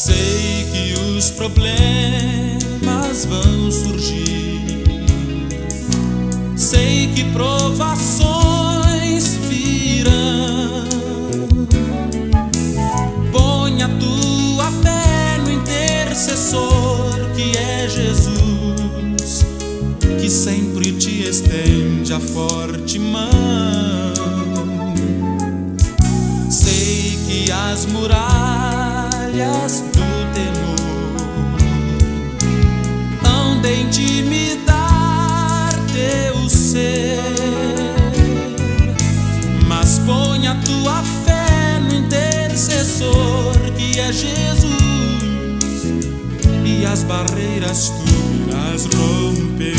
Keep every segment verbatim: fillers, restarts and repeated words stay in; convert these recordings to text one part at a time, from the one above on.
Sei que os problemas vão surgir, sei que provações virão. Põe a tua fé no intercessor que é Jesus, que sempre te estende a forte mão. Sei que as muralhas do temor hão de intimidar teu ser, mas põe a tua fé no intercessor que é Jesus, e as barreiras tu irás romper.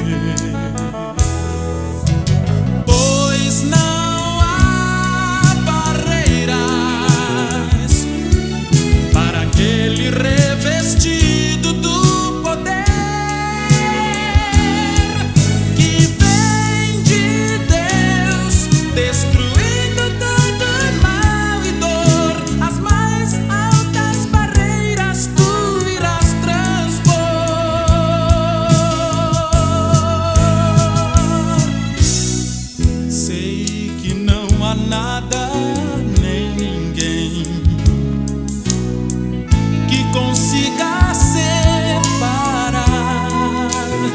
Pois não há barreiras para aquele revestido do poder que vem de Deus, destruindo todo mal e dor. As mais altas barreiras tu irás transpor. Sei que não há nada nem ninguém que consiga separar,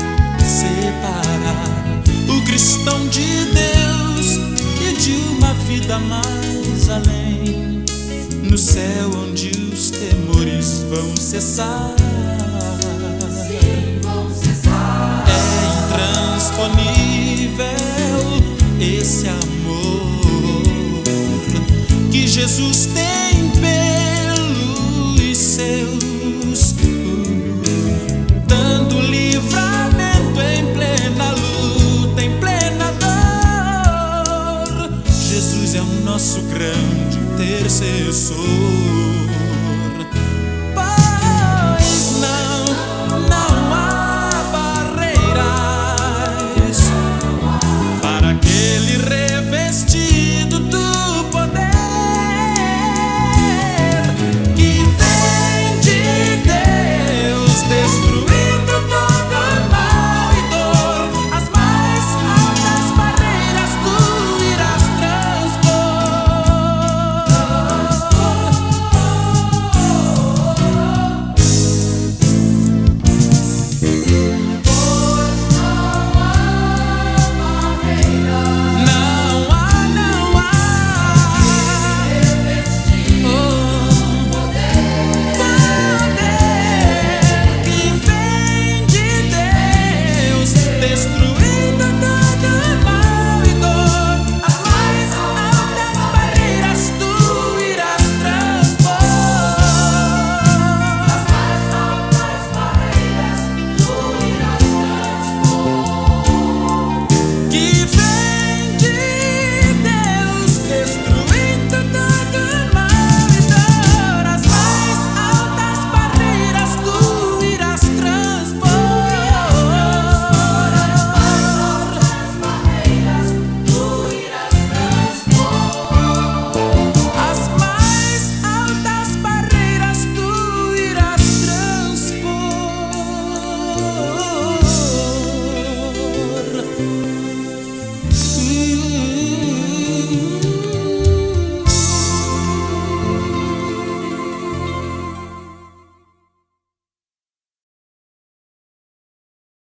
separar o cristão de Deus e de uma vida mais além, no céu onde os temores vão cessar. Sim, vão cessar. É intransponível esse amor que Jesus tem